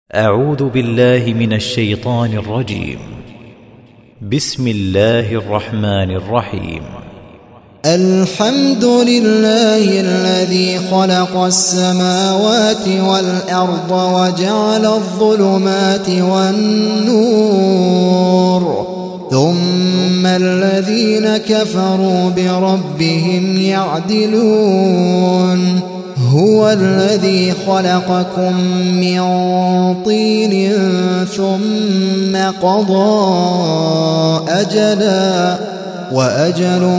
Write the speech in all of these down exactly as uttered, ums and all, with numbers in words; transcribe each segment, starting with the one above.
أعوذ بالله من الشيطان الرجيم. بسم الله الرحمن الرحيم. الحمد لله الذي خلق السماوات والأرض وجعل الظلمات والنور ثم الذين كفروا بربهم يعدلون. هو الذي خلقكم من طين ثم قضى أجلا وأجل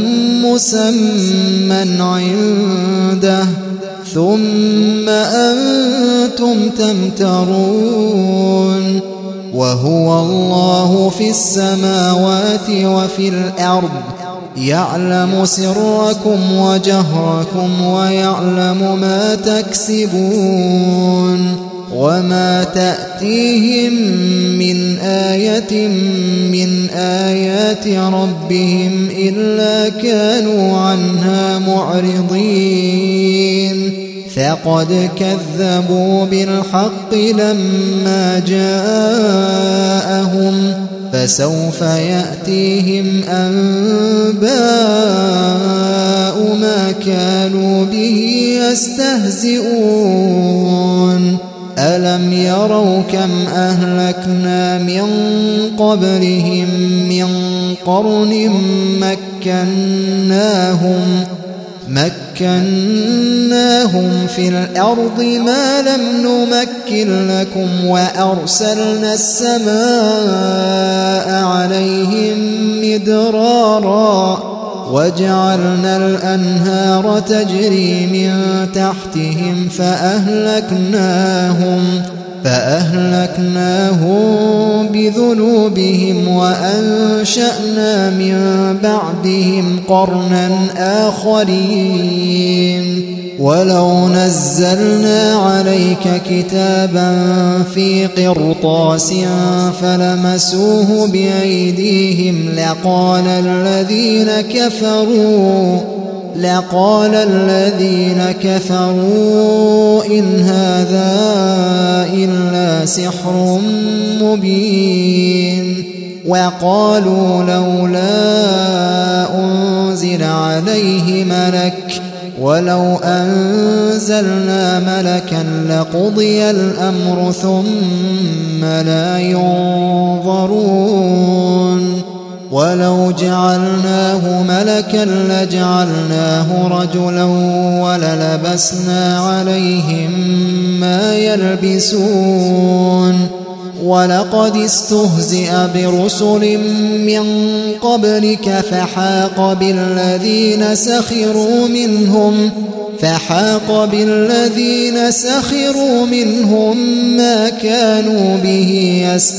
مسمى عنده ثم أنتم تمترون. وهو الله في السماوات وفي الأرض يعلم سركم وجهركم ويعلم ما تكسبون. وما تأتيهم من آية من آيات ربهم إلا كانوا عنها معرضين. فقد كذبوا بالحق لما جاءهم فسوف يأتيهم أنباء ما كانوا به يستهزئون. ألم يروا كم أهلكنا من قبلهم من قرن مكناهم مكناهم في الأرض ما لم نمكن لكم وأرسلنا السماء عليهم مدرارا وجعلنا الأنهار تجري من تحتهم فأهلكناهم فأهلكناهم بذنوبهم وأنشأنا من بعدهم قرنا آخرين. ولو نزلنا عليك كتابا في قرطاس فلمسوه بأيديهم لقال الذين كفروا لقال الذين كفروا إن هذا إلا سحر مبين. وقالوا لولا أنزل عليه ملك ولو أنزلنا ملكا لقضي الأمر ثم لا ينظرون. ولو جعلناه ملكا لجعلناه رجلا وللبسنا عليهم ما يلبسون. ولقد استهزئ برسل من قبلك فحاق بالذين سخروا منهم فحاق بالذين سخروا منهم ما كانوا به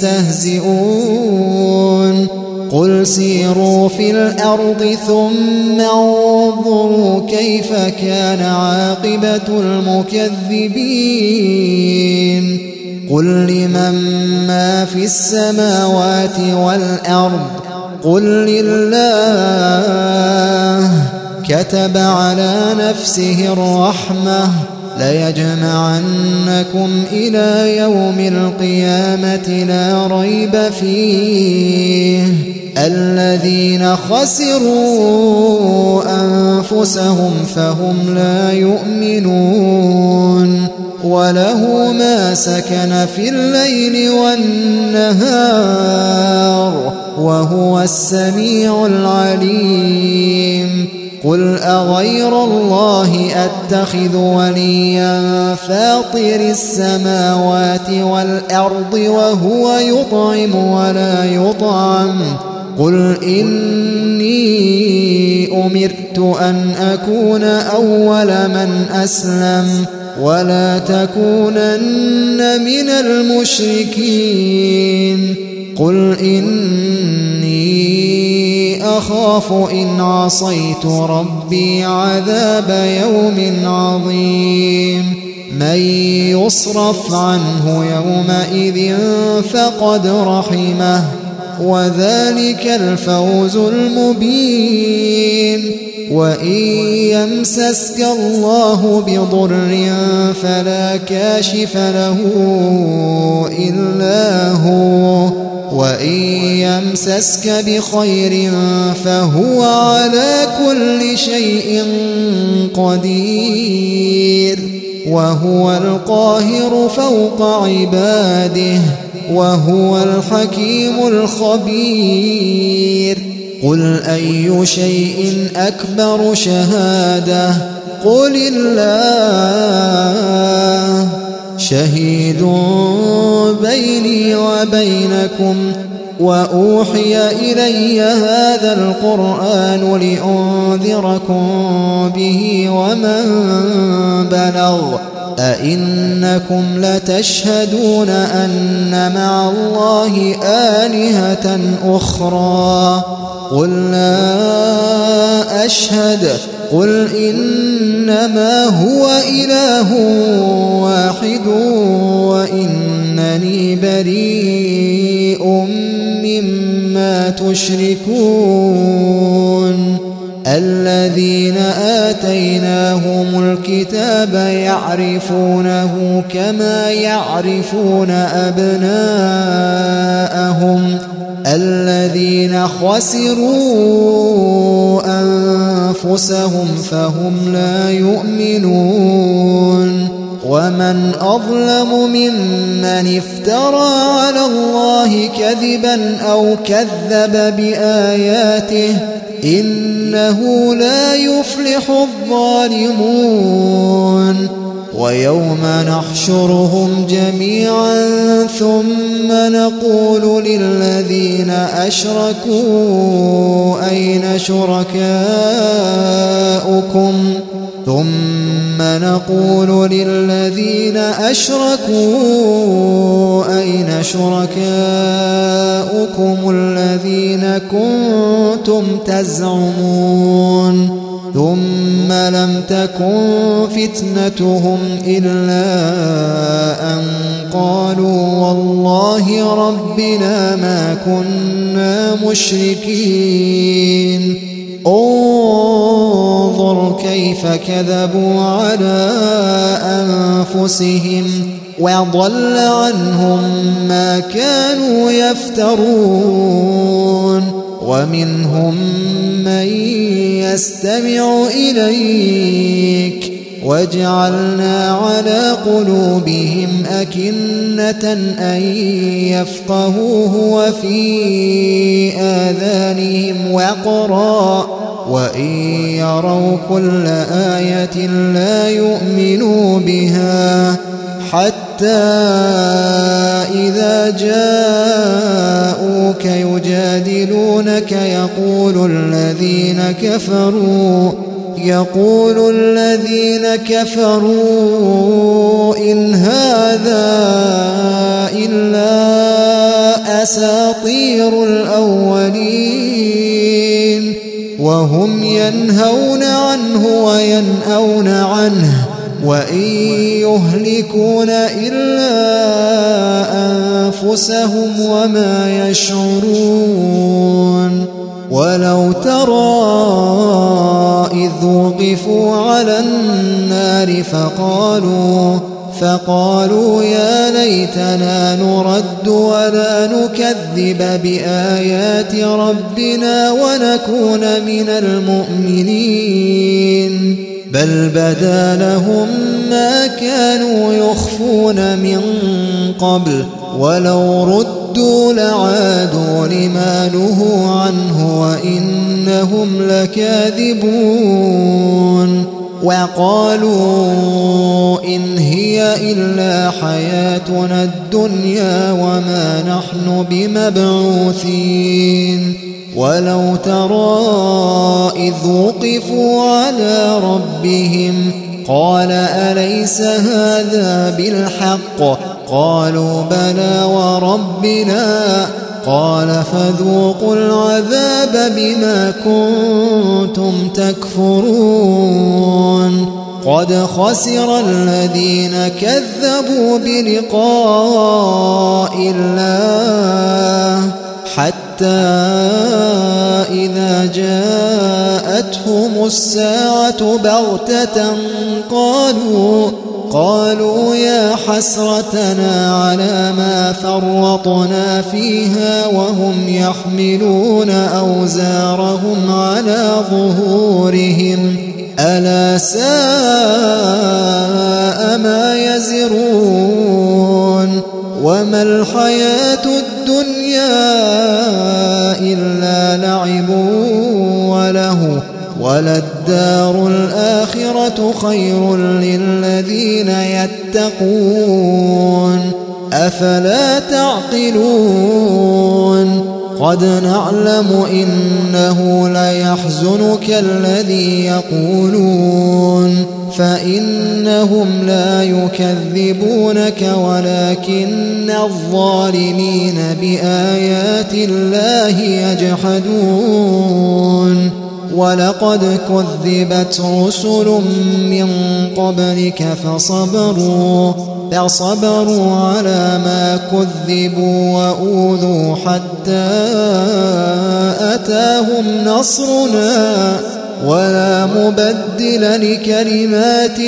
يستهزئون. قل سيروا في الأرض ثم انظروا كيف كان عاقبة المكذبين. قل لمن ما في السماوات والأرض قل لله كتب على نفسه الرحمة ليجمعنكم إلى يوم القيامة لا ريب فيه. الذين خسروا أنفسهم فهم لا يؤمنون. وله ما سكن في الليل والنهار وهو السميع العليم. قل أغير الله أتخذ وليا فاطر السماوات والأرض وهو يطعم ولا يطعم. قل إني أمرت أن أكون أول من أسلم ولا تكونن من المشركين. قل إني أخاف إن عصيت ربي عذاب يوم عظيم. من يصرف عنه يومئذ فقد رحمه وذلك الفوز المبين. وإن يمسسك الله بضر فلا كاشف له إلا هو، وإن يمسسك بخير فهو على كل شيء قدير. وهو القاهر فوق عباده، وهو الحكيم الخبير. قل أي شيء أكبر شهادة؟ قل الله شهيد بيني وبينكم. وأوحي إلي هذا القرآن لأنذركم به ومن بلغ. أئنكم لتشهدون أن مع الله آلهة أخرى؟ قل لا أشهد. قل إنما هو إله واحد وإنني بريء مما تشركون. الذين آتيناهم الكتاب يعرفونه كما يعرفون أبناءهم. الذين خسروا أنفسهم فهم لا يؤمنون. ومن أظلم ممن افترى على الله كذبا أو كذب بآياته، إنه لا يفلح الظالمون. ويوم نحشرهم جميعا ثم نقول للذين أشركوا أين شركاؤكم ثم نقول للذين أشركوا أين شركاؤكم الذين كنتم تزعمون ثم لم تكن فتنتهم إلا أن قالوا والله ربنا ما كنا مشركين. انظر كيف كذبوا على أنفسهم وضل عنهم ما كانوا يفترون. ومنهم من يستمع إليك وجعلنا على قلوبهم أكنة أن يفقهوه وفي آذانهم وقرا وإن يروا كل آية لا يؤمنوا بها حتى إذا جاءوك يجادلونك يقول الذين كفروا يقول الذين كفروا إن هذا إلا أساطير الأولين وهم ينهون عنه وينأون عنه وإن يهلكون إلا أنفسهم وما يشعرون. ولو ترى إذ وقفوا على النار فقالوا فقالوا يا ليتنا نرد ولا نكذب بآيات ربنا ونكون من المؤمنين بل بدا لهم ما كانوا يخفون من قبل ولو ردوا لعادوا لما نهوا عنه وإنهم لكاذبون. وقالوا إن هي إلا حياتنا الدنيا وما نحن بمبعوثين. ولو ترى إذ وقفوا على ربهم قال أليس هذا بالحق قالوا بلى وربنا قال فذوقوا العذاب بما كنتم تكفرون. قد خسر الذين كذبوا بلقاء الله حتى حتى إذا جاءتهم الساعة بغتة قالوا قالوا يا حسرتنا على ما فرطنا فيها وهم يحملون أوزارهم على ظهورهم ألا ساء ما يزرون وما الحياة الدنيا إلا لعب وله وللدار الآخرة خير للذين يتقون أفلا تعقلون قد نعلم إنه ليحزنك الذي يقولون فإنهم لا يكذبونك ولكن الظالمين بآيات الله يجحدون ولقد كذبت رسل من قبلك فصبروا فصبروا على ما كذبوا وأوذوا حتى أتاهم نصرنا ولا مبدل لكلمات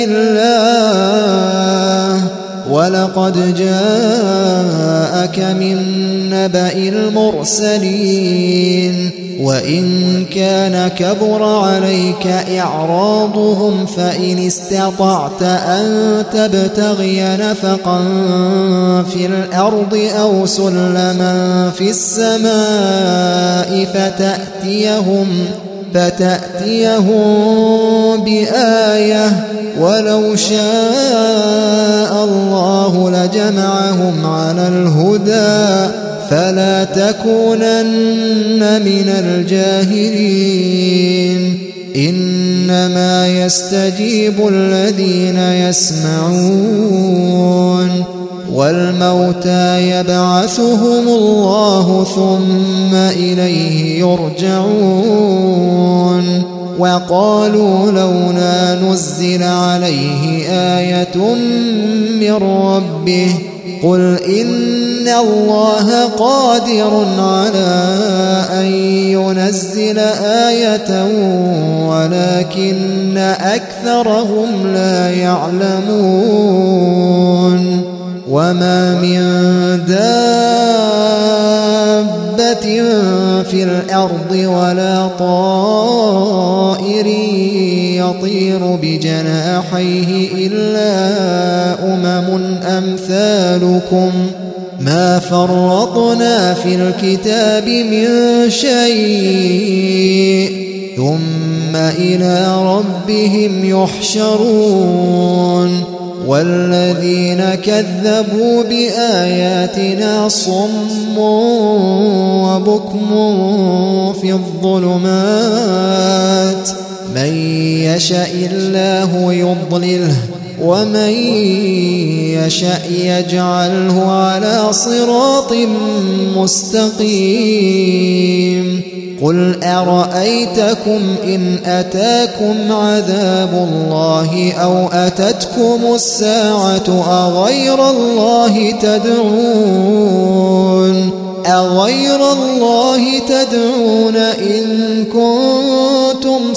الله ولقد جاءك من نبأ المرسلين وإن كان كبر عليك إعراضهم فإن استطعت أن تبتغي نفقا في الأرض أو سلما في السماء فتأتيهم فتأتيهم بآية ولو شاء الله لجمعهم على الهدى فلا تكونن من الجاهلين إنما يستجيب الذين يسمعون والموتى يبعثهم الله ثم إليه يرجعون وقالوا لولا نزل عليه آية من ربه قل إن الله قادر على أن ينزل آية ولكن أكثرهم لا يعلمون وما من دابة في الأرض ولا طائر يطير بجناحيه إلا أمم أمثالكم ما فرطنا في الكتاب من شيء ثم إلى ربهم يحشرون والذين كذبوا بآياتنا صم وبكم في الظلمات من يشاء الله يضلله ومن يشاء يجعله على صراط مستقيم قل أرأيتكم إن أتاكم عذاب الله أو أتتكم الساعة أغير الله تدعون أغير الله تدعون إن كنتم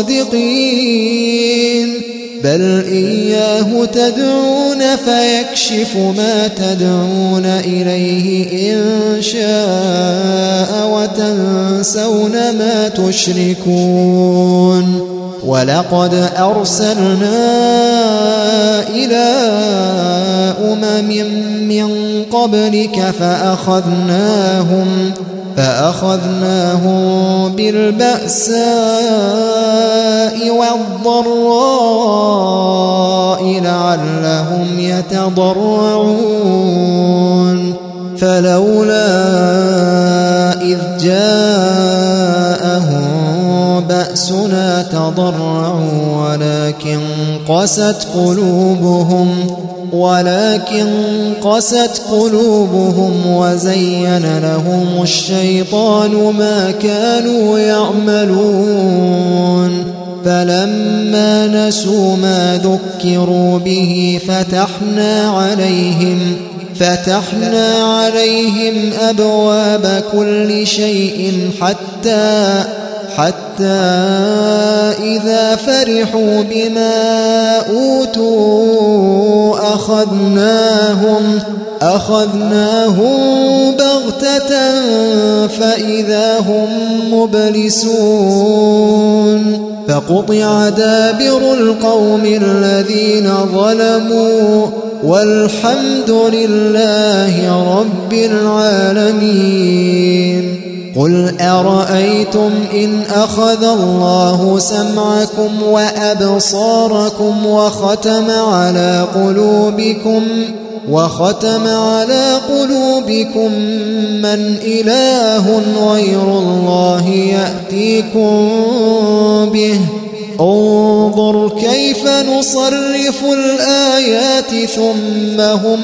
صادقين بل إياه تدعون فيكشف ما تدعون إليه إن شاء وتنسون ما تشركون ولقد أرسلنا إلى أمم من قبلك فأخذناهم فأخذناهم بالبأساء والضراء لعلهم يتضرعون فلولا إذ جاءهم بأسنا تضرعوا ولكن قست قلوبهم ولكن قست قلوبهم وزين لهم الشيطان ما كانوا يعملون فلما نسوا ما ذكروا به فتحنا عليهم فتحنا عليهم أبواب كل شيء حتى حتى إذا فرحوا بما أوتوا أخذناهم أخذناهم بغتة فإذا هم مبلسون فقطع دابر القوم الذين ظلموا والحمد لله رب العالمين. قل أرأيتم إن أخذ الله سمعكم وأبصاركم وختم على قلوبكم وختم على قلوبكم من إله غير الله يأتيكم به انظر كيف نصرف الآيات ثم هم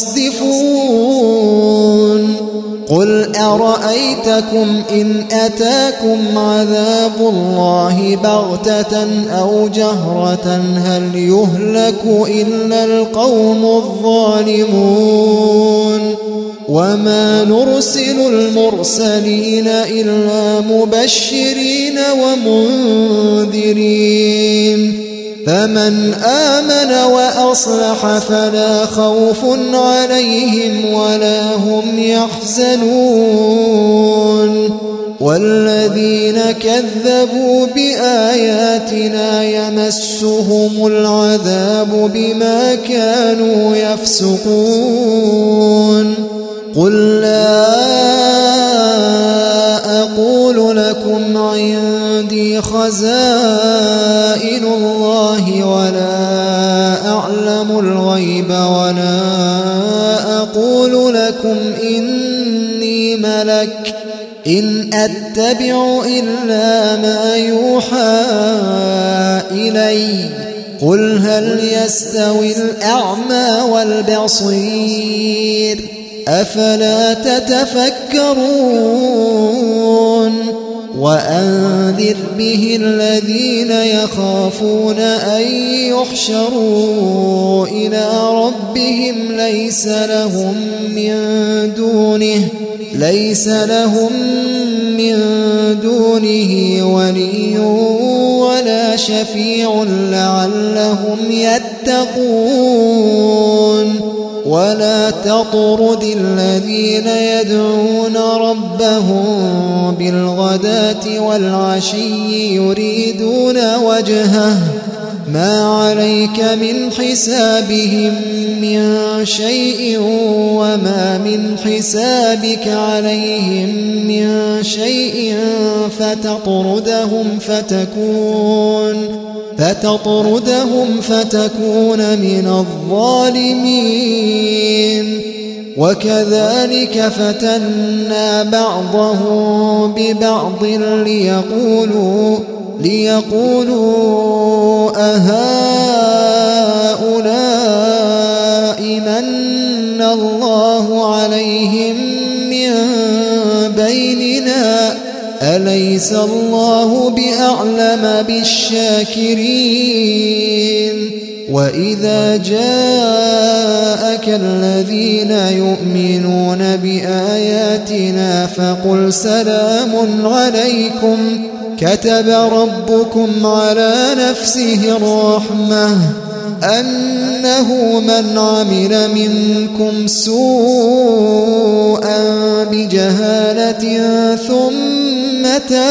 يصدفون. قل أرأيتكم إن أتاكم عذاب الله بغتة أو جهرة هل يهلك إلا القوم الظالمون. وما نرسل المرسلين إلا مبشرين ومنذرين فمن آمن وأصلح فلا خوف عليهم ولا هم يحزنون. والذين كذبوا بآياتنا يمسهم العذاب بما كانوا يفسقون. قل لا أقول لكم عندي خزائن الله ولا أعلم الغيب ولا أقول لكم إني ملك إن أتبع إلا ما يوحى إلي. قل هل يستوي الأعمى والبصير أفلا تتفكرون. وأنذر به الذين يخافون أن يحشروا إلى ربهم ليس لهم من دونه ليس لهم من دونه ولي ولا شفيع لعلهم يتقون. ولا تطرد الذين يدعون ربهم بالغداة والعشي يريدون وجهه ما عليك من حسابهم من شيء وما من حسابك عليهم من شيء فتطردهم فتكون فتطردهم فتكون من الظالمين. وكذلك فتنا بعضهم ببعض ليقولوا ليقولوا أهؤلاء من الله عليهم من بيننا أليس الله بأعلم بالشاكرين. وإذا جاءك الذين يؤمنون بآياتنا فقل سلام عليكم كتب ربكم على نفسه الرحمة أنه من عمل منكم سوءا بجهالة ثم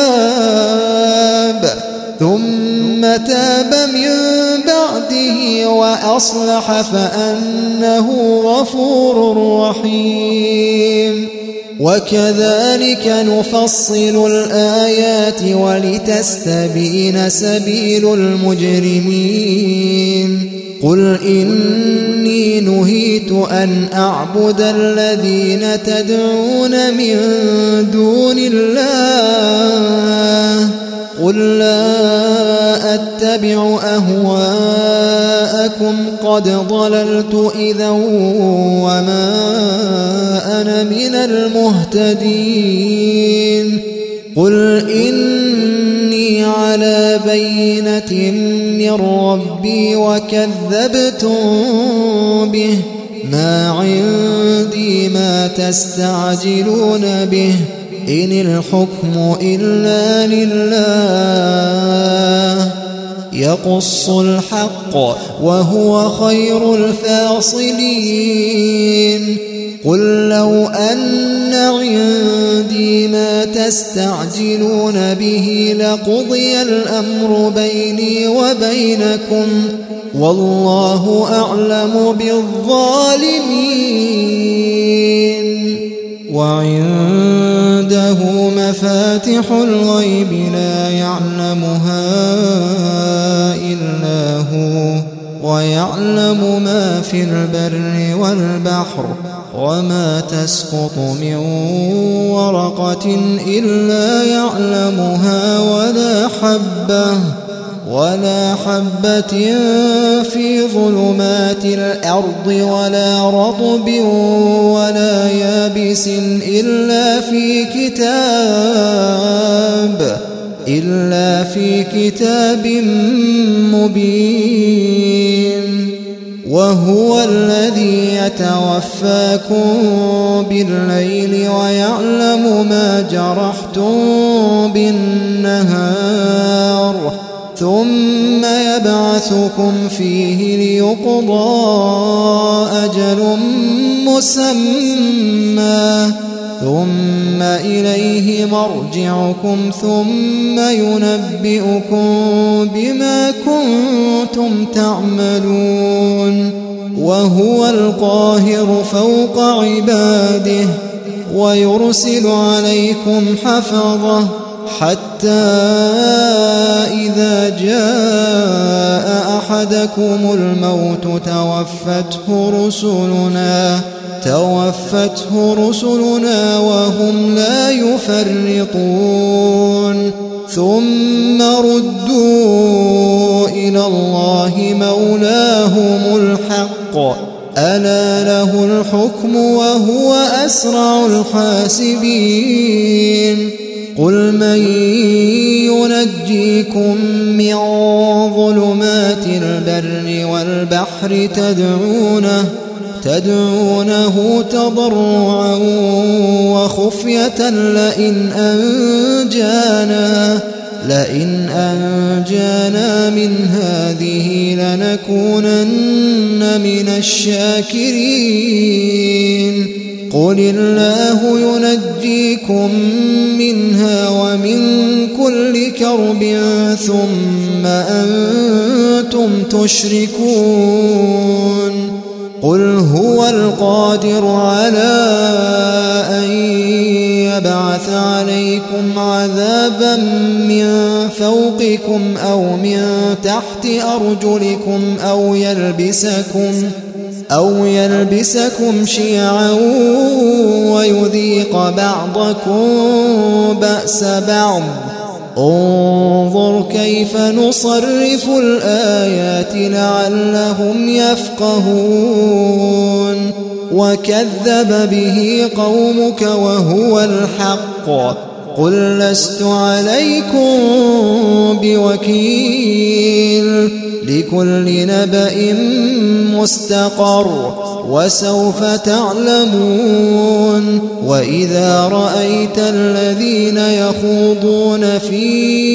تاب ثم تاب من بعده وأصلح فأنه غفور رحيم. وكذلك نفصل الآيات ولتستبين سبيل المجرمين. قل إني نهيت أن أعبد الذين تدعون من دون الله قل لا أتبع أهواءكم قد ضللت إذا وما أنا من المهتدين. قل إني على بينة من ربي وكذبتم به ما عندي ما تستعجلون به إن الحكم إلا لله يقص الحق وهو خير الفاصلين قل لو أن عندي ما تستعجلون به لقضي الأمر بيني وبينكم والله أعلم بالظالمين وعنده مفاتح الغيب لا يعلمها إلا هو ويعلم ما في البر والبحر وما تسقط من ورقة إلا يعلمها ولا حبة ولا حبة في ظلمات الأرض ولا رطب ولا يابس إلا في كتاب إلا في كتاب مبين وهو الذي يتوفاكم بالليل ويعلم ما جرحتم بالنهار ثم يبعثكم فيه ليقضى أجل مسمى ثم إليه مرجعكم ثم ينبئكم بما كنتم تعملون وهو القاهر فوق عباده ويرسل عليكم حفظه حتى إذا جاء أحدكم الموت توفته رسلنا توفته رسلنا وهم لا يفرطون ثم ردوا إلى الله مولاهم الحق ألا له الحكم وهو أسرع الحاسبين قل من ينجيكم من ظلمات البر والبحر تدعونه تدعونه تضرعا وخفية لئن أنجانا لئن أنجانا من هذه لنكونن من الشاكرين قل الله ينجيكم منها ومن كل كرب ثم أنتم تشركون قل هو القادر على أن يبعث عليكم عذابا من فوقكم أو من تحت أرجلكم أو يلبسكم أو يلبسكم شيعا ويذيق بعضكم بأس بعض انظر كيف نصرف الآيات لعلهم يفقهون وكذب به قومك وهو الحق قل لست عليكم بوكيل لكل نبأ مستقر وسوف تعلمون وإذا رأيت الذين يخوضون في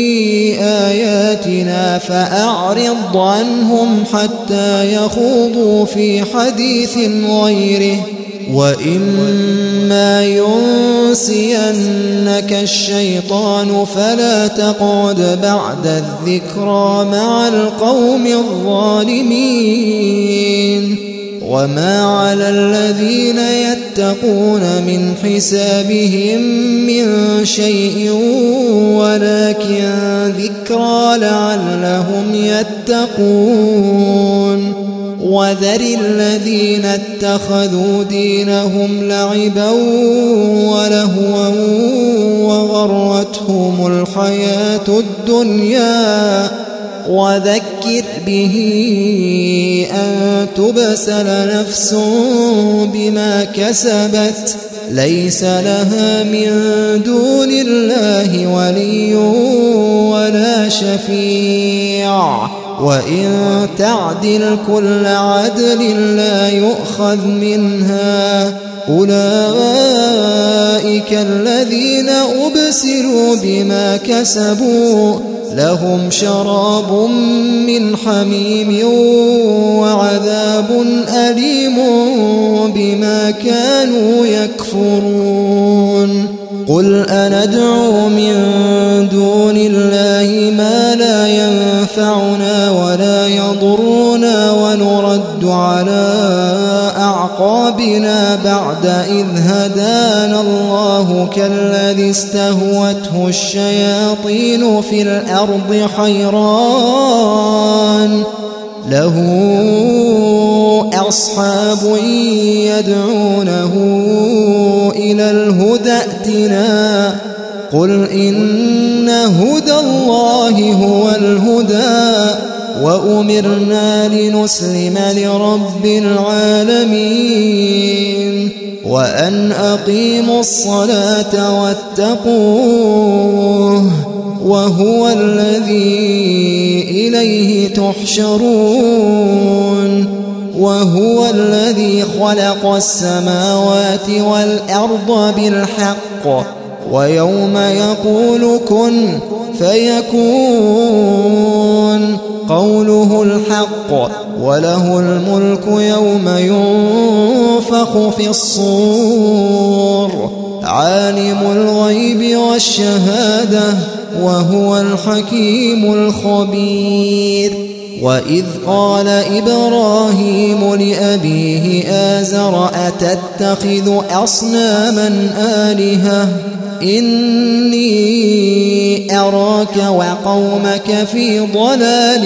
آياتنا فأعرض عنهم حتى يخوضوا في حديث غيره وإما ينسينك الشيطان فلا تقعد بعد الذكرى مع القوم الظالمين وما على الذين يتقون من حسابهم من شيء ولكن ذكرى لعلهم يتقون وذر الذين اتخذوا دينهم لعبا ولهوا وغرتهم الحياة الدنيا وذكر به أن تبسل نفس بما كسبت ليس لها من دون الله ولي ولا شفيع وإن تعدل كل عدل لا يؤخذ منها أولئك الذين أبسلوا بما كسبوا لهم شراب من حميم وعذاب أليم بما كانوا يكفرون قل أندعو من دون الله ما لا ينفعنا ولا يضرنا ونرد على أعقابنا بعد إذ هدانا الله كالذي استهوته الشياطين في الأرض حيران له أصحاب يدعونه إلى الهدى ائتنا قل إن هدى الله هو الهدى وأمرنا لنسلم لرب العالمين وأن أقيموا الصلاة واتقوه وهو الذي إليه تحشرون وهو الذي خلق السماوات والأرض بالحق ويوم يقول كن فيكون قوله الحق وله الملك يوم ينفخ في الصور عالم الغيب والشهادة وهو الحكيم الخبير وإذ قال إبراهيم لأبيه آزر أتتخذ أصناما آلهة إني أراك وقومك في ضلال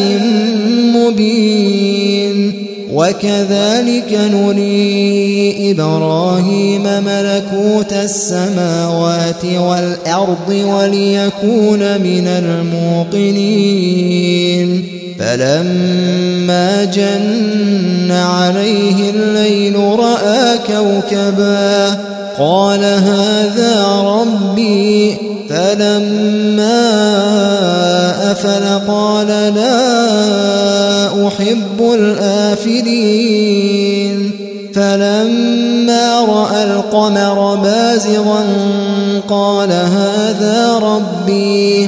مبين وكذلك نري إبراهيم ملكوت السماوات والأرض وليكون من الموقنين فلما جن عليه الليل رأى كوكبا قال هذا ربي فلما أفل قال لا أحب الآفلين فلما رأى القمر بازغا قال هذا ربي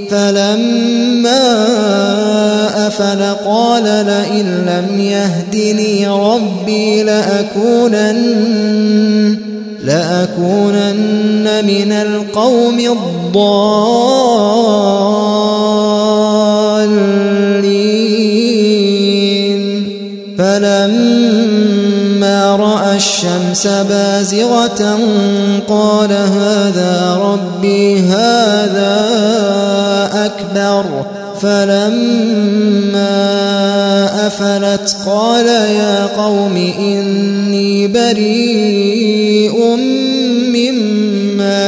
فلما أفل قال لئن لم يهدني ربي لأكونن لأكونن من القوم الضالين فلما رأى الشمس بازغة قال هذا ربي هذا أكبر فلما أفلت قال يا قوم إني بريء مما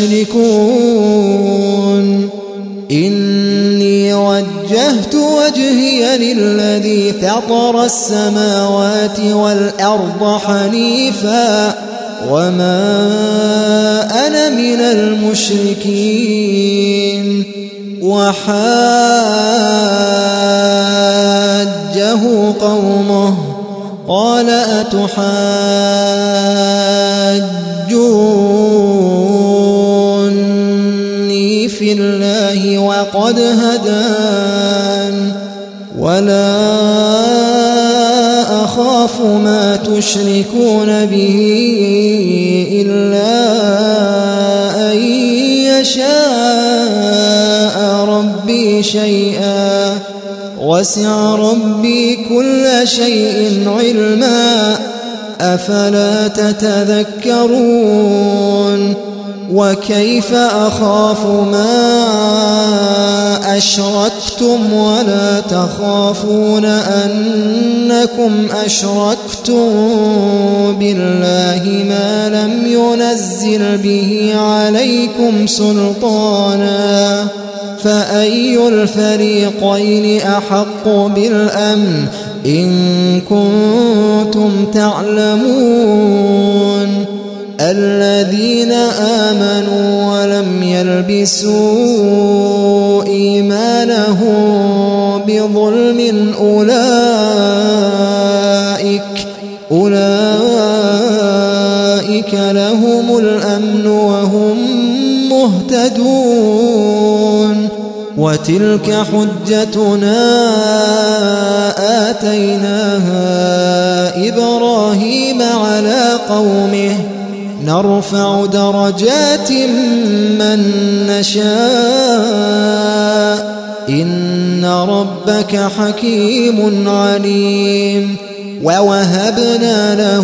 تشركون إني وجهت وجهي للذي فطر السماوات والأرض حنيفا وما أنا من المشركين وحاجه قومه قال أتحاجوني في الله وقد هدان ولا أخاف ما تشركون به إلا أن يشاء ربي شيئا وسع ربي كل شيء علما أفلا تتذكرون وكيف أخاف ما أشركتم ولا تخافون أنكم أشركتم بالله ما لم ينزل به عليكم سلطانا فأي الفريقين أحق بالأمن إن كنتم تعلمون الذين آمنوا ولم يلبسوا إيمانهم بظلم أولئك أولئك لهم الأمن وهم مهتدون وتلك حجتنا آتيناها إبراهيم على قومه نرفع درجات من نشاء إن ربك حكيم عليم ووهبنا له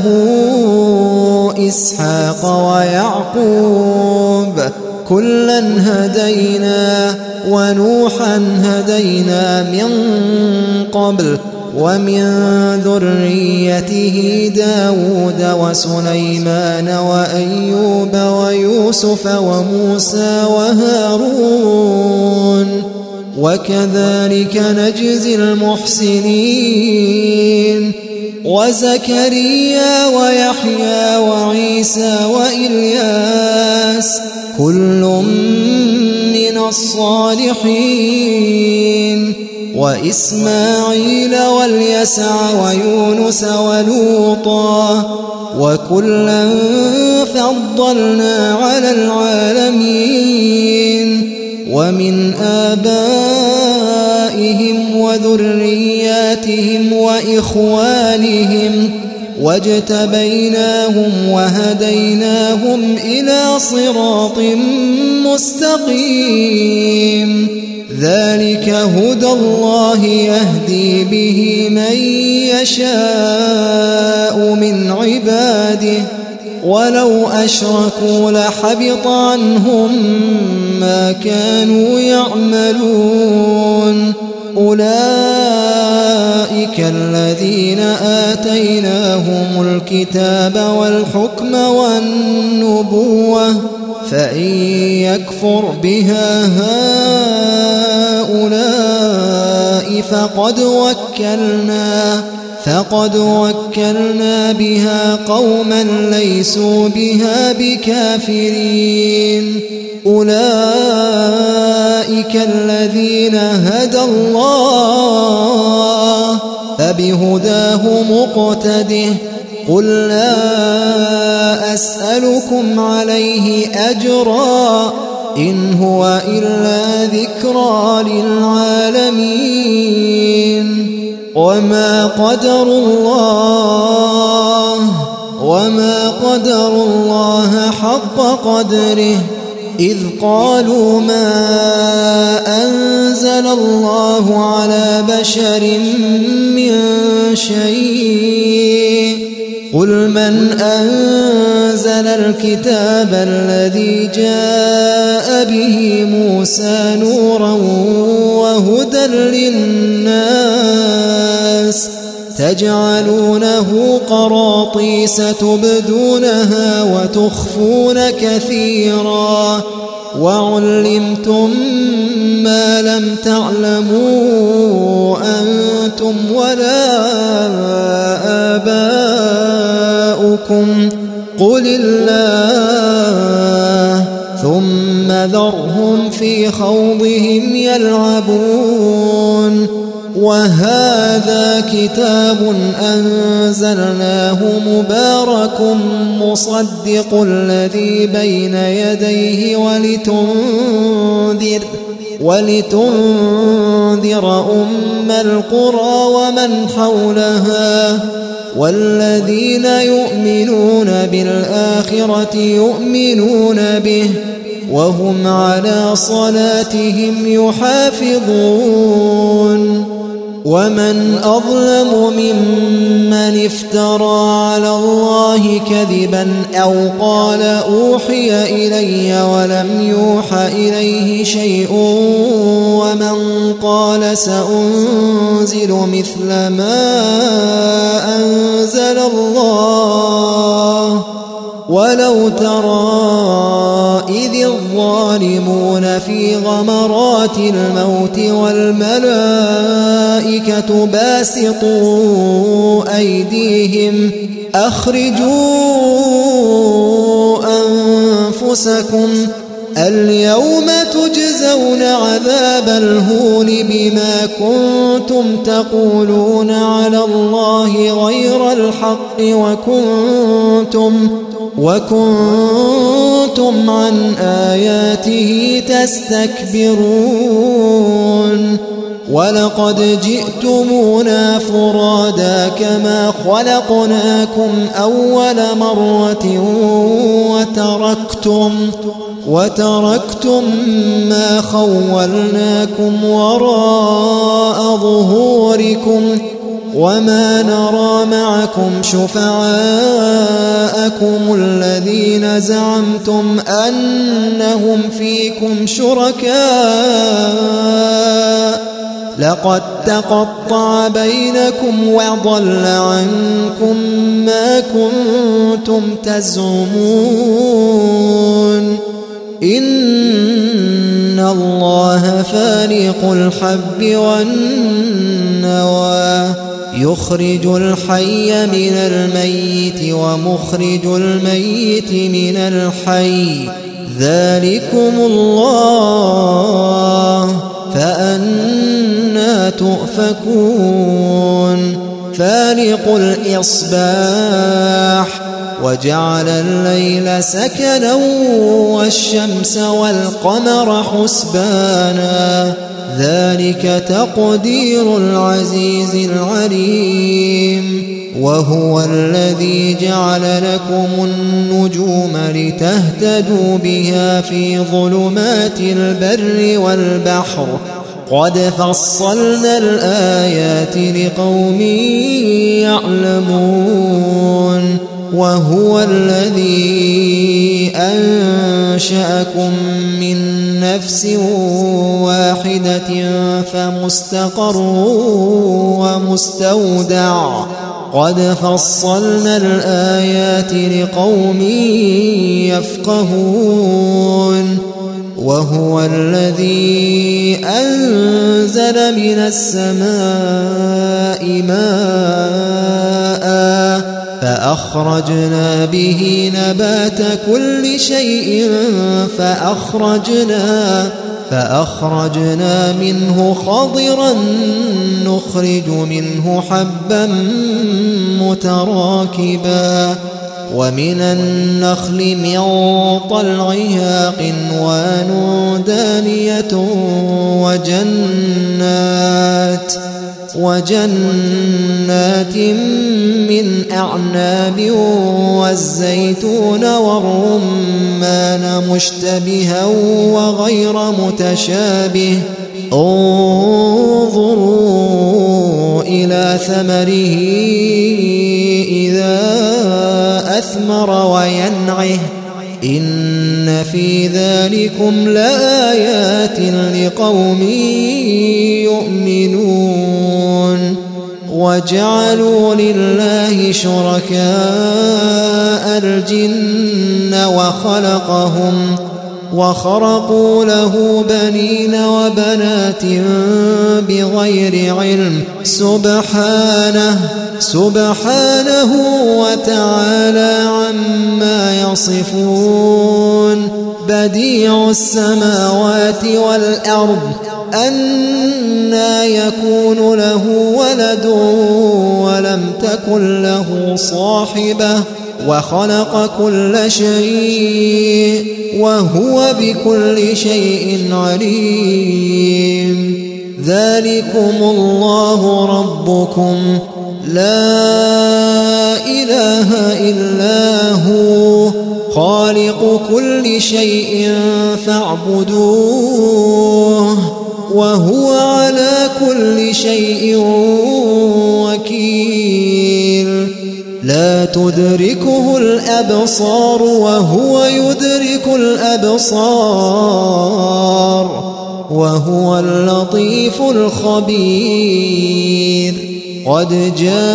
إسحاق ويعقوب كلا هدينا ونوحا هدينا من قبل ومن ذريته داود وسليمان وأيوب ويوسف وموسى وهارون وكذلك نجزي المحسنين وزكريا ويحيى وعيسى وإلياس كل من الصالحين وإسماعيل واليسع ويونس ولوطا وكلا فضلنا على العالمين ومن آبائهم وذرياتهم وإخوانهم واجتبيناهم وهديناهم إلى صراط مستقيم ذلك هدى الله يهدي به من يشاء من عباده ولو أشركوا لحبط عنهم ما كانوا يعملون أولئك الذين آتيناهم الكتاب والحكم والنبوة فإن يكفر بها هؤلاء فقد وكلنا فقد وكلنا بها قوما ليسوا بها بكافرين أولئك الذين هدى الله فبهداه مقتده قل لا أسألكم عليه أجرا إن هو إلا ذكرى للعالمين وما قدر الله وما قدر الله حق قدره إذ قالوا ما أنزل الله على بشر من شيء قل من أنزل الكتاب الذي جاء به موسى نورا وهدى للناس تجعلونه قراطيس تبدونها وتخفون كثيرا وعلمتم ما لم تعلموا أنتم ولا آباؤكم قل الله ثم ذرهم في خوضهم يلعبون وهذا كتاب أنزلناه مبارك مصدق الذي بين يديه ولتنذر ولتنذر أم القرى ومن حولها والذين يؤمنون بالآخرة يؤمنون به وهم على صلاتهم يحافظون ومن أظلم ممن افترى على الله كذبا أو قال أوحي إلي ولم يوحى إليه شيء ومن قال سأنزل مثل ما أنزل الله ولو ترى إذ الظالمون في غمرات الموت والملائكة باسطوا أيديهم أخرجوا أنفسكم اليوم تجزون عذاب الهون بما كنتم تقولون على الله غير الحق وكنتم وكنتم عن آياته تستكبرون ولقد جئتمونا فرادا كما خلقناكم أول مرة وتركتم وتركتم ما خولناكم وراء ظهوركم وما نرى معكم شفعاءكم الذين زعمتم أنهم فيكم شركاء لقد تقطع بينكم وضل عنكم ما كنتم تزعمون إن الله فالق الحب والنوى يخرج الحي من الميت ومخرج الميت من الحي ذلكم الله فأنى تؤفكون فالق الإصباح وجعل الليل سكنا والشمس والقمر حسبانا ذلك تقدير العزيز العليم وهو الذي جعل لكم النجوم لتهتدوا بها في ظلمات البر والبحر قد فصلنا الآيات لقوم يعلمون وهو الذي أنشأكم من نفس واحدة فمستقر ومستودع قد فصلنا الآيات لقوم يفقهون وهو الذي أنزل من السماء ماء فأخرجنا به نبات كل شيء فأخرجنا فأخرجنا منه خضرا نخرج منه حبا متراكبا ومن النخل من طلعها قنوان دانية وجنات وجنات من أعناب والزيتون والرمان مشتبها وغير متشابه انظروا إلى ثمره إذا أثمر وينعه إن في ذلكم لآيات لقوم يؤمنون وجعلوا لله شركاء الجن وخلقهم وخرقوا له بنين وبنات بغير علم سبحانه سبحانه وتعالى عما يصفون بديع السماوات والأرض أنى يكون له ولد ولم تكن له صاحبة وخلق كل شيء وهو بكل شيء عليم ذلكم الله ربكم لا إله إلا هو خالق كل شيء فاعبدوه وهو على كل شيء وكيل لا تدركه الأبصار وهو يدرك الأبصار وهو اللطيف الخبير قد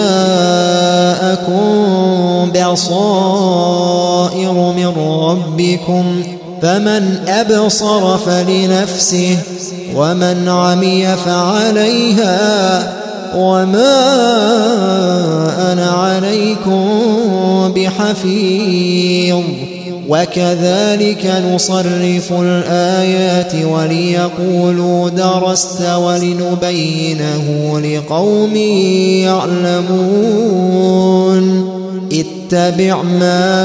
جاءكم بصائر من ربكم فمن أبصر فلنفسه ومن عمي فعليها وما أنا عليكم بحفيظ وكذلك نصرف الآيات وليقولوا درست ولنبينه لقوم يعلمون اتبع ما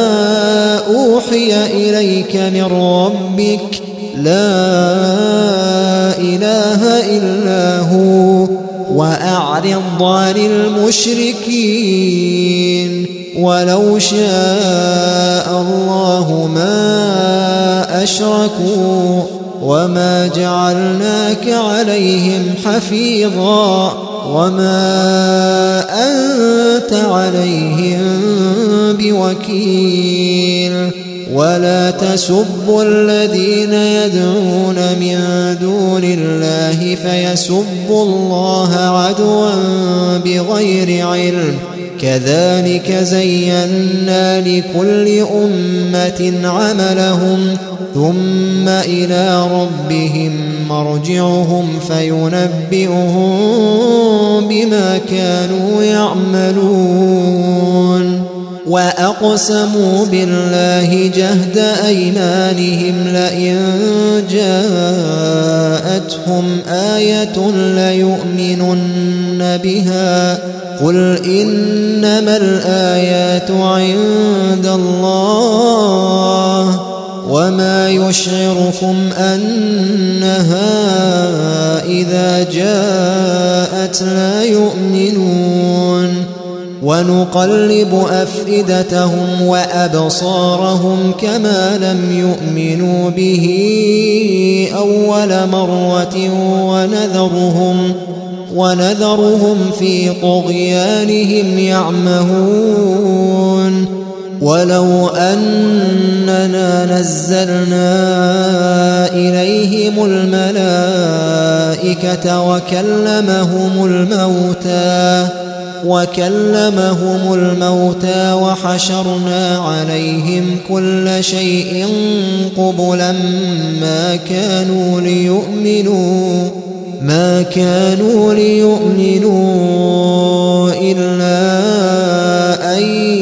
أوحي إليك من ربك لا إله إلا هو وأعرض عن المشركين ولو شاء الله ما أشركوا وما جعلناك عليهم حفيظا وما أنت عليهم بوكيل ولا تسبوا الذين يدعون من دون الله فيسبوا الله عدوا بغير علم كذلك زينا لكل أمة عملهم ثم إلى ربهم مرجعهم فينبئهم بما كانوا يعملون وأقسموا بالله جهد أيمانهم لئن جاءتهم آية ليؤمنن بها قل إنما الآيات عند الله وما يشعركم أنها إذا جاءت لا يؤمنون ونقلب أفئدتهم وأبصارهم كما لم يؤمنوا به أول مرة ونذرهم ونذرهم في طغيانهم يعمهون ولو أننا نزلنا إليهم الملائكة وكلمهم الموتى وكلمهم الموتى وحشرنا عليهم كل شيء قبلا ما كانوا ليؤمنوا ما كانوا ليؤمنوا إلا أن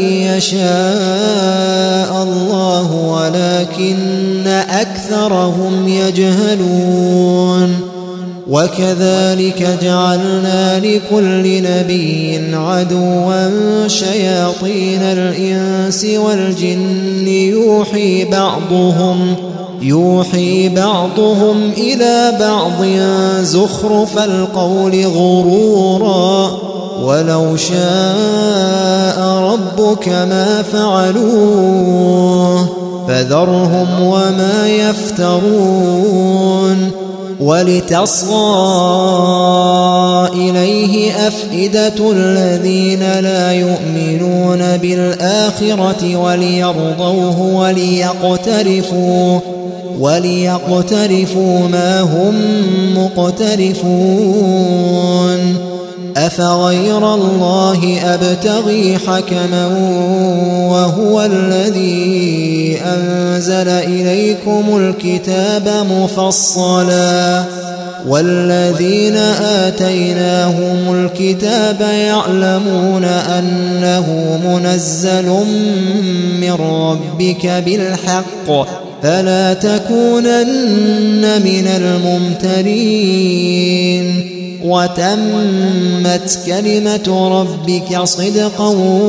يشاء الله ولكن أكثرهم يجهلون وكذلك جعلنا لكل نبي عدوا شياطين الإنس والجن يوحي بعضهم يوحي بعضهم إلى بعض زخرف القول غرورا ولو شاء ربك ما فعلوه فذرهم وما يفترون ولتصغى إليه أفئدة الذين لا يؤمنون بالآخرة وليرضوه وليقترفوا وليقترفوا ما هم مقترفون أفغير الله أبتغي حكما وهو الذي أنزل إليكم الكتاب مفصلا والذين آتيناهم الكتاب يعلمون أنه منزل من ربك بالحق فلا تكونن من الممترين وتمت كلمة ربك صدقا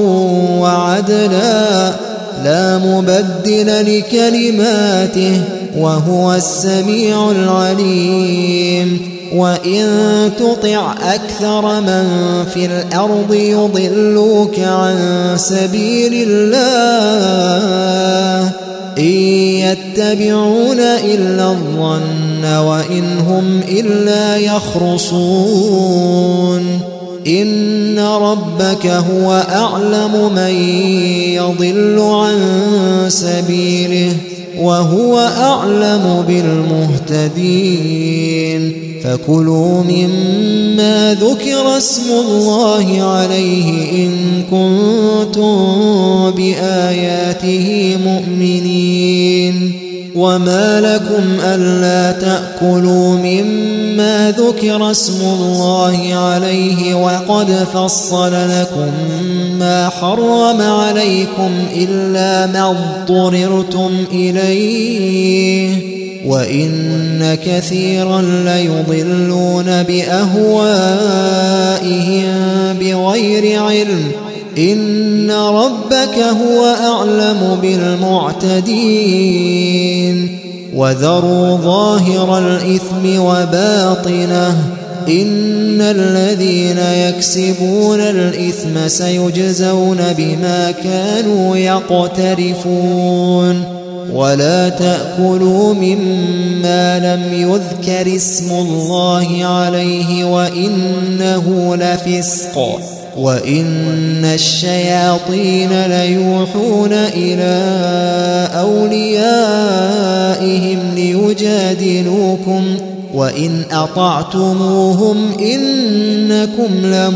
وعدلا لا مبدل لكلماته وهو السميع العليم وإن تطع أكثر من في الأرض يضلوك عن سبيل الله إن يتبعون إلا الظن وإن هم إلا يخرصون إن ربك هو أعلم من يضل عن سبيله وهو أعلم بالمهتدين فكلوا مما ذكر اسم الله عليه إن كنتم بآياته مؤمنين وما لكم ألا تأكلوا مما ذكر اسم الله عليه وقد فصل لكم ما حرم عليكم إلا ما اضطررتم إليه وإن كثيرا ليضلون بأهوائهم بغير علم إن ربك هو أعلم بالمعتدين وذروا ظاهر الإثم وباطنه إن الذين يكسبون الإثم سيجزون بما كانوا يقترفون ولا تأكلوا مما لم يذكر اسم الله عليه وإنه لفسق وإن الشياطين ليوحون إلى أوليائهم ليجادلوكم وإن أطعتموهم إنكم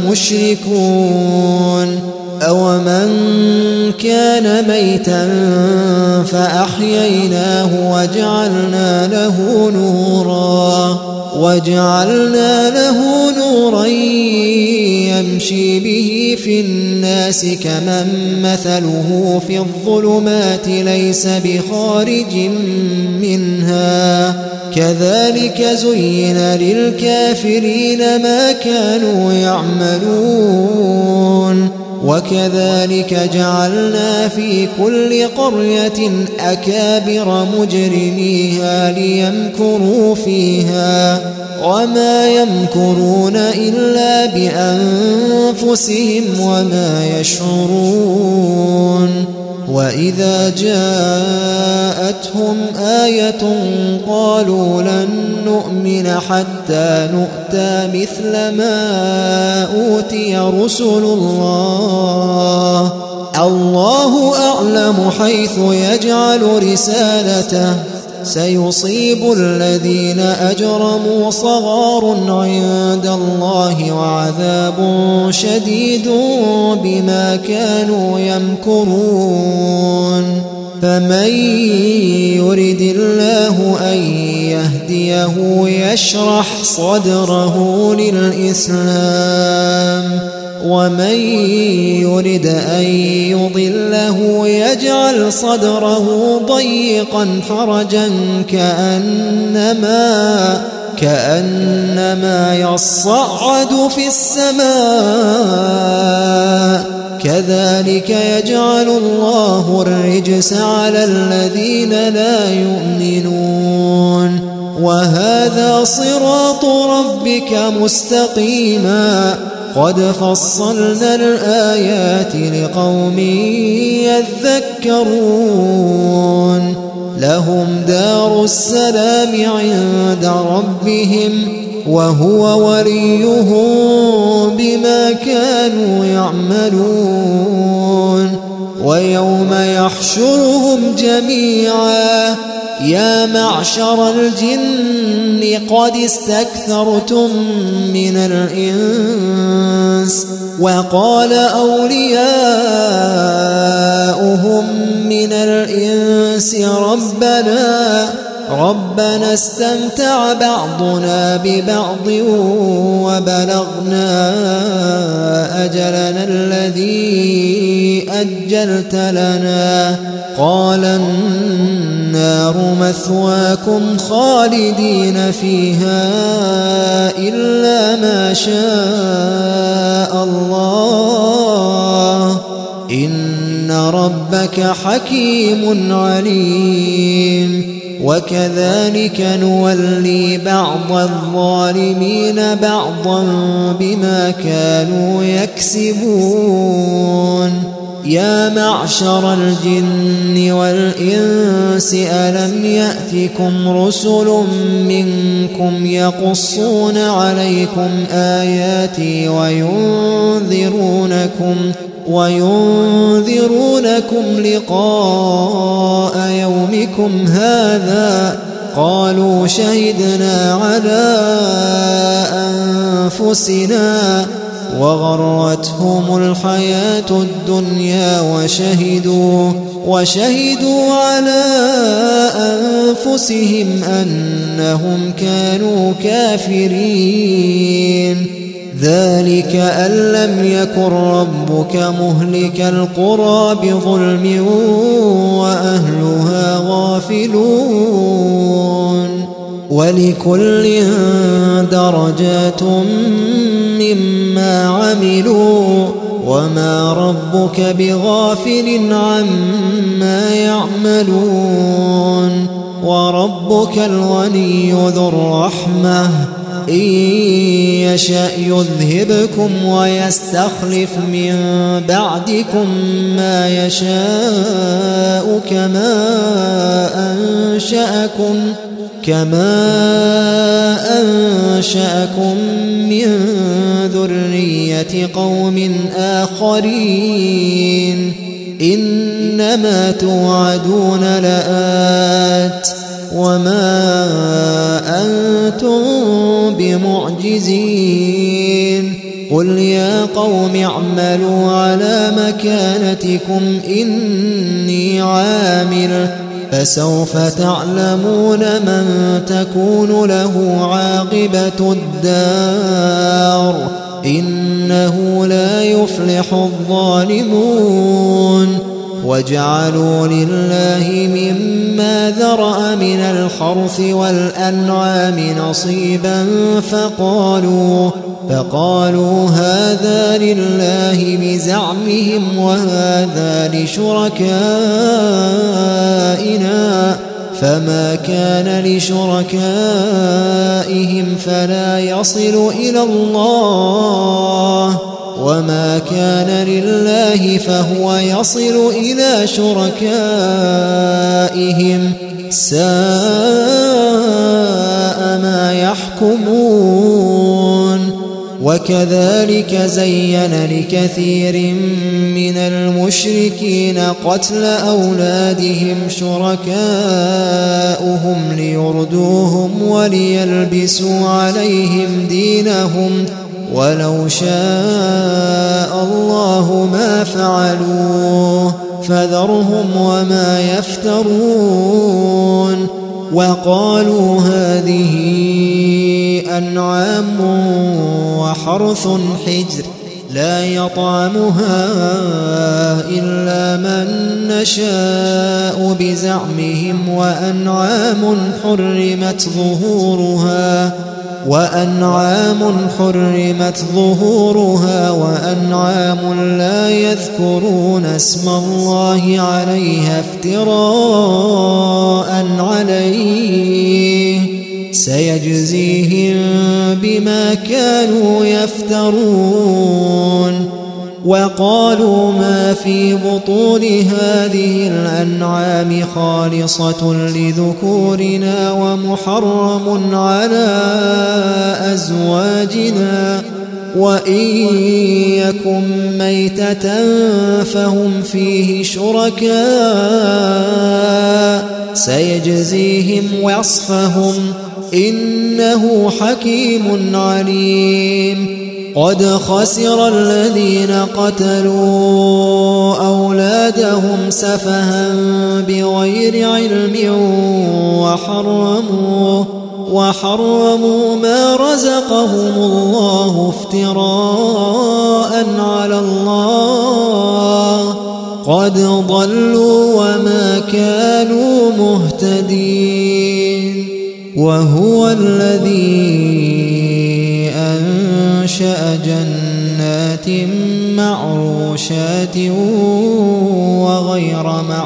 لمشركون أومن كان ميتا فأحييناه وجعلنا له نورا وجعلنا له نورا يمشي به في الناس كمن مثله في الظلمات ليس بخارج منها كذلك زين للكافرين ما كانوا يعملون وكذلك جعلنا في كل قرية أكابر مجرميها ليمكروا فيها وما يمكرون إلا بأنفسهم وما يشعرون وإذا جاءتهم آية قالوا لن نؤمن حتى نؤتى مثل ما أوتي رسل الله الله أعلم حيث يجعل رسالته سيصيب الذين أجرموا صغار عند الله وعذاب شديد بما كانوا يمكرون فمن يرد الله أن يهديه يشرح صدره للإسلام ومن يرد أن يضله يجعل صدره ضيقا حرجا كأنما كأنما يصعد في السماء كذلك يجعل الله الرجس على الذين لا يؤمنون وهذا صراط ربك مستقيما قد فصلنا الآيات لقوم يذكرون لهم دار السلام عند ربهم وهو وليهم بما كانوا يعملون ويوم يحشرهم جميعا يا معشر الجن قد استكثرتم من الإنس وقال أولياؤهم من الإنس ربنا ربنا استمتع بعضنا ببعض وبلغنا أجلنا الذي أجلت لنا قال النار مثواكم خالدين فيها إلا ما شاء الله إن ربك حكيم عليم وكذلك نولي بعض الظالمين بعضا بما كانوا يكسبون يا معشر الجن والإنس ألم يأتكم رسل منكم يقصون عليكم آياتي وينذرونكم وينذرونكم لقاء يومكم هذا قالوا شهدنا على أنفسنا وغرتهم الحياة الدنيا وشهدوا وشهدوا على أنفسهم أنهم كانوا كافرين ذلك أن لم يكن ربك مهلك القرى بظلم وأهلها غافلون ولكل درجات مما عملوا وما ربك بغافل عما يعملون وربك الغني ذو الرحمة إن يشأ يذهبكم ويستخلف من بعدكم ما يشاء كما أنشأكم كما أنشأكم من ذرية قوم آخرين إنما توعدون لآت وما أنتم بمعجزين قل يا قوم اعملوا على مكانتكم إني عامل فسوف تعلمون من تكون له عاقبة الدار إنه لا يفلح الظالمون وجعلوا لله مما ذرأ من الحرث والأنعام نصيبا فقالوا فقالوا هذا لله بزعمهم وهذا لشركائنا فما كان لشركائهم فلا يصل إلى الله وما كان لله فهو يصل إلى شركائهم ساء ما يحكمون وكذلك زين لكثير من المشركين قتل أولادهم شركاؤهم ليردوهم وليلبسوا عليهم دينهم ولو شاء الله ما فعلوه فذرهم وما يفترون وقالوا هذه أنعام وحرث حجر لا يطعمها إلا من نشاء بزعمهم وأنعام حرمت ظهورها وأنعام حرمت ظهورها وأنعام لا يذكرون اسم الله عليها افتراء عليه سيجزيهم بما كانوا يفترون وقالوا ما في بطون هذه الأنعام خالصة لذكورنا ومحرم على أزواجنا وإن يكن ميتة فهم فيه شركاء سيجزيهم وصفهم إنه حكيم عليم قد خسر الذين قتلوا أولادهم سفها بغير علم وحرموا وحرموا ما رزقهم الله افتراء على الله قد ضلوا وما كانوا مهتدين وهو الذي أنشأ جنات معروشات وغير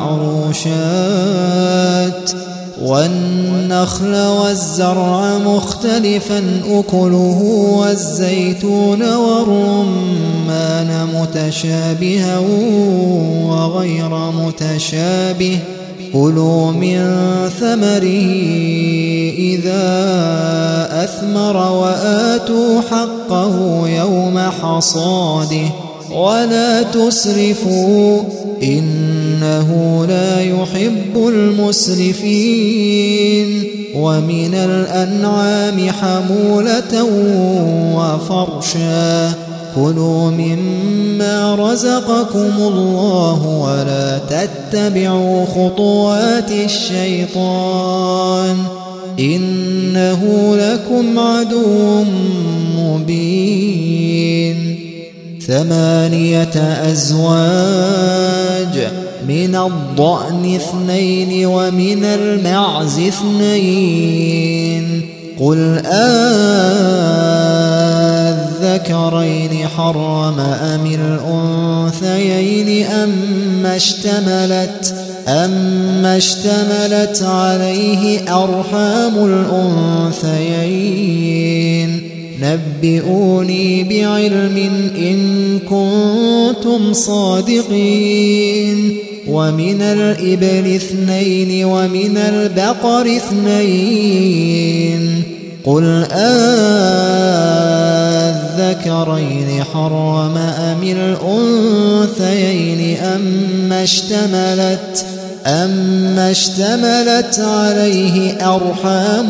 معروشات والنخل والزرع مختلفا أكله والزيتون والرمان متشابها وغير متشابه كلوا من ثمره إذا أثمر وآتوا حقه يوم حصاده ولا تسرفوا إنه لا يحب المسرفين ومن الأنعام حمولة وفرشا كلوا مما رزقكم الله ولا تتبعوا خطوات الشيطان إنه لكم عدو مبين. ثمانية أزواج من الضأن اثنين ومن المعز اثنين قل أذكرين حرم أم الأنثيين أما اشتملت أما اشتملت عليه أرحام الأنثيين نبئوني بعلم إن كنتم صادقين. ومن الإبل اثنين ومن البقر اثنين قل أذكرين حرم أم الأنثيين أما اشتملت أما اشتملت عليه أرحام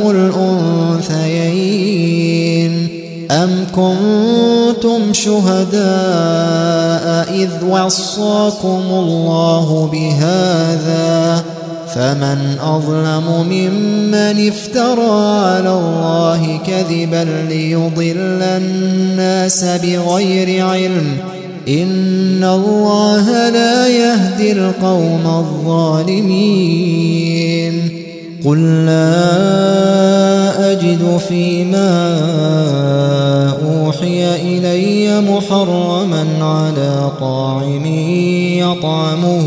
الأنثيين أم كنتم شهداء إذ وصاكم الله بهذا فمن أظلم ممن افترى على الله كذبا ليضل الناس بغير علم إن الله لا يهدي القوم الظالمين. قل لا أجد فيما أوحي إلي محرما على طاعم يطعمه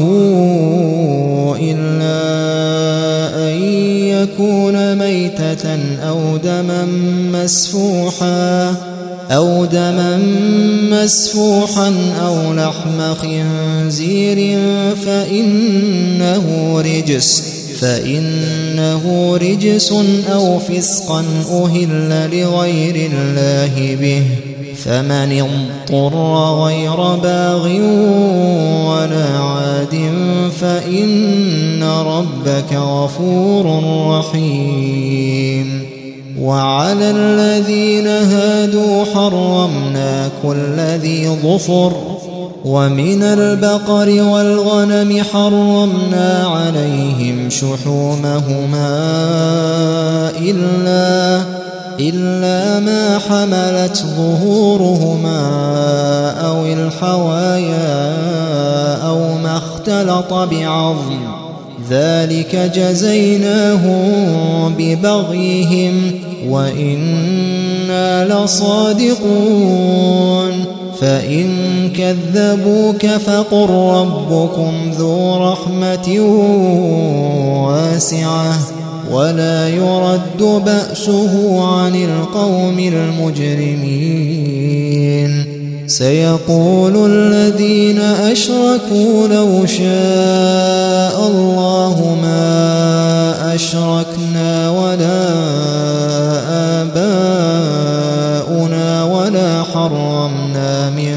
إلا أن يكون ميتة أو دما مسفوحا أو دما مسفوحا أو لحم خنزير فإنه رجس فإنه رجس أو فسقا أهل لغير الله به فمن اضطر غير باغ ولا عاد فإن ربك غفور رحيم. وعلى الذين هادوا حرمنا كل ذي ظفر ومن البقر والغنم حرمنا عليهم شحومهما إلا إلا ما حملت ظهورهما أو الحوايا أو ما اختلط بعظم ذلك جزيناهم ببغيهم وإنا لصادقون. فإن كذبوك فقل ربكم ذو رحمة واسعة ولا يرد بأسه عن القوم المجرمين. سيقول الذين أشركوا لو شاء الله ما أشركنا ولا آباؤنا ولا حرمنا من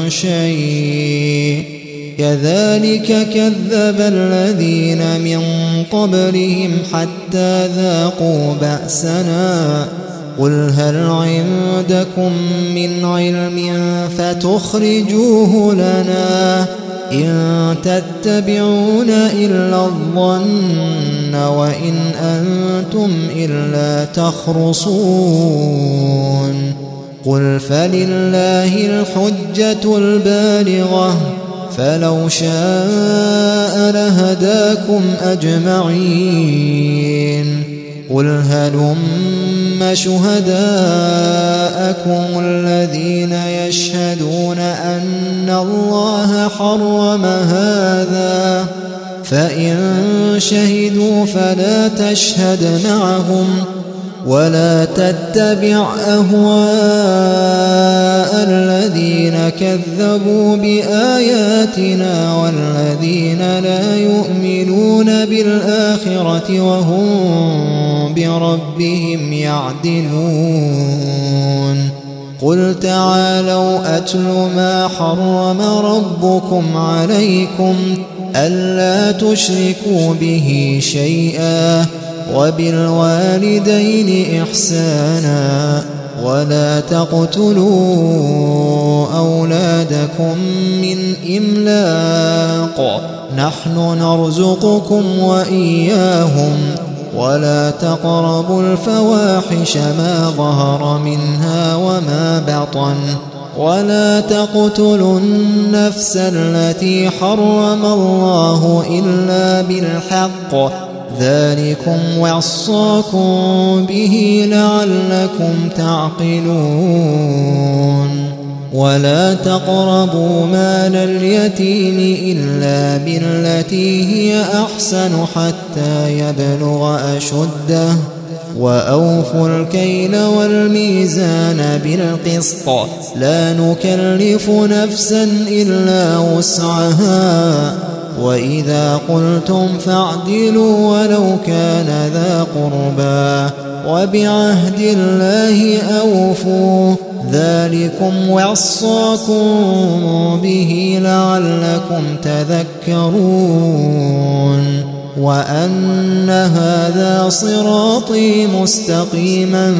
شيء كذلك كذب الذين من قبلهم حتى ذاقوا بأسنا. قل هل عندكم من علم فتخرجوه لنا إن تتبعون إلا الظن وإن أنتم إلا تخرصون. قل فلله الحجة البالغة فلو شاء لهداكم أجمعين. قل هلم شهداءكم الذين يشهدون أن الله حرم هذا فإن شهدوا فلا تشهد معهم ولا تتبع أهواء الذين كذبوا بآياتنا والذين لا يؤمنون بالآخرة وهم بربهم يعدلون. قل تعالوا أتل ما حرم ربكم عليكم ألا تشركوا به شيئا وبالوالدين إحسانا ولا تقتلوا أولادكم من إملاق نحن نرزقكم وإياهم ولا تقربوا الفواحش ما ظهر منها وما بطن ولا تقتلوا النفس التي حرم الله إلا بالحق ذلكم وصاكم به لعلكم تعقلون ولا تقربوا مال اليتيم إلا بالتي هي أحسن حتى يبلغ أشده وأوفوا الكيل والميزان بالقسط لا نكلف نفسا إلا وسعها وإذا قلتم فاعدلوا ولو كان ذا قربى وبعهد الله أوفوا ذلكم وصاكم به لعلكم تذكرون وأن هذا صراطي مستقيما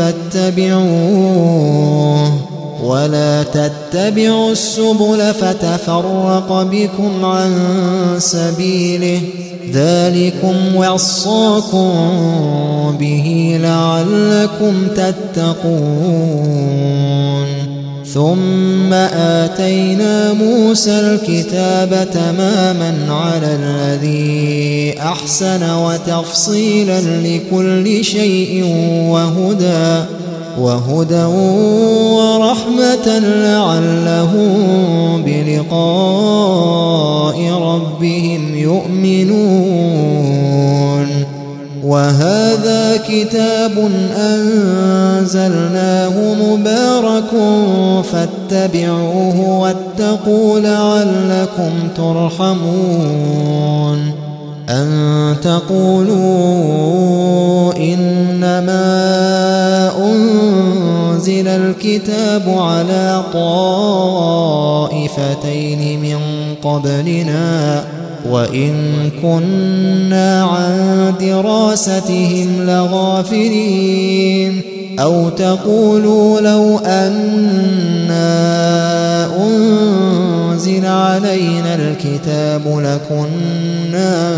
فاتبعوه ولا تتبعوا السبل فتفرق بكم عن سبيله ذلكم وصاكم به لعلكم تتقون ثم آتينا موسى الكتاب تماما على الذي أحسن وتفصيلا لكل شيء وهدى وهدى ورحمة لعلهم بلقاء ربهم يؤمنون وهذا كتاب أنزلناه مبارك فاتبعوه واتقوا لعلكم ترحمون أن تقولوا إنما أنزل الكتاب على طائفتين من قبلنا وإن كنا عن دراستهم لغافلين أو تقولوا لو أنا أنزل علينا الكتاب لكنا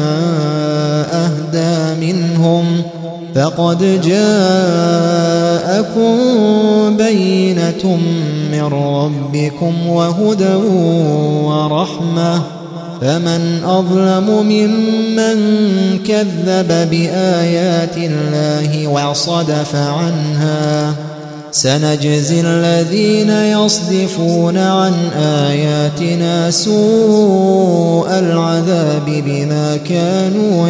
أهدى منهم فقد جاءكم بينة من ربكم وهدى ورحمة فمن أظلم ممن كذب بآيات الله وصدف عنها سنجزي الذين يصدفون عن آياتنا سوء العذاب بما كانوا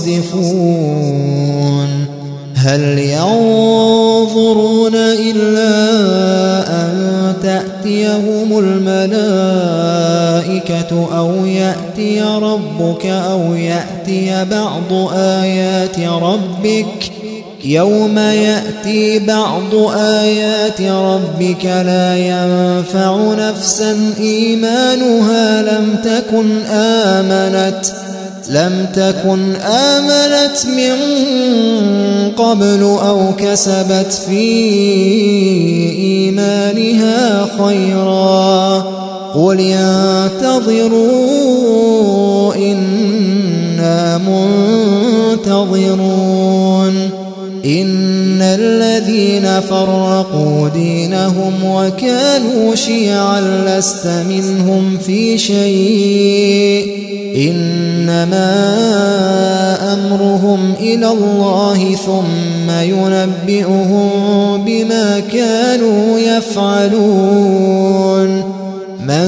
يصدفون هل ينظرون إلا أن تأتيهم الملائكة أو يأتي ربك أو يأتي بعض آيات ربك يوم يأتي بعض آيات ربك لا ينفع نفسا إيمانها لم تكن آمنت لم تكن آمنت من قبل أو كسبت في إيمانها خيرا قل انتظروا إنا منتظرون إن الذين فرقوا دينهم وكانوا شيعا لست منهم في شيء إنما أمرهم إلى الله ثم ينبئهم بما كانوا يفعلون من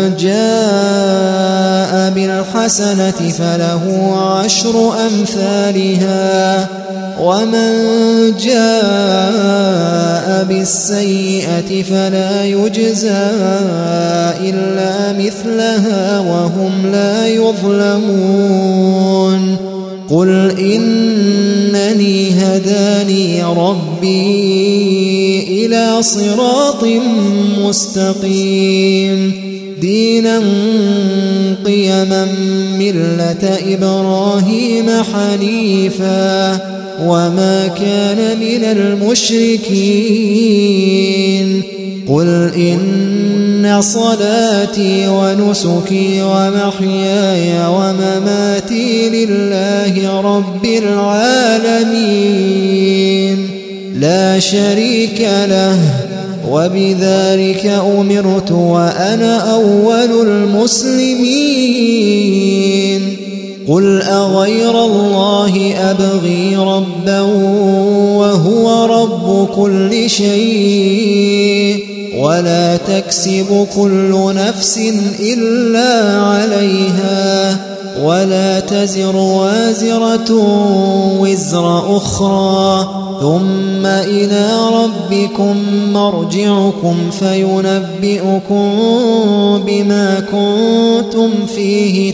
جاء بالحسنة فله عشر أمثالها ومن جاء بالسيئة فلا يجزى إلا مثلها وهم لا يظلمون قل إنني هداني ربي إلى صراط مستقيم دينا قيما ملة إبراهيم حنيفا وما كان من المشركين قل إن صلاتي ونسكي ومحياي ومماتي لله رب العالمين لا شريك له وبذلك أمرت وأنا أول المسلمين قل أغير الله أبغي ربا وهو رب كل شيء ولا تكسب كل نفس إلا عليها ولا تزر وازرة وزر أخرى ثم إلى ربكم مرجعكم فينبئكم بما كنتم فيه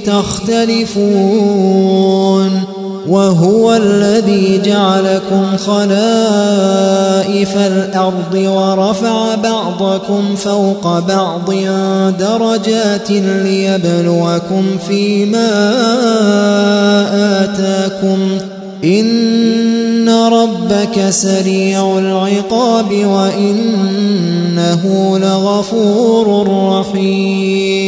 تختلفون وهو الذي جعلكم خلائف الأرض ورفع بعضكم فوق بعض درجات ليبلوكم فيما آتاكم إن ربك سريع العقاب وإنه لغفور رحيم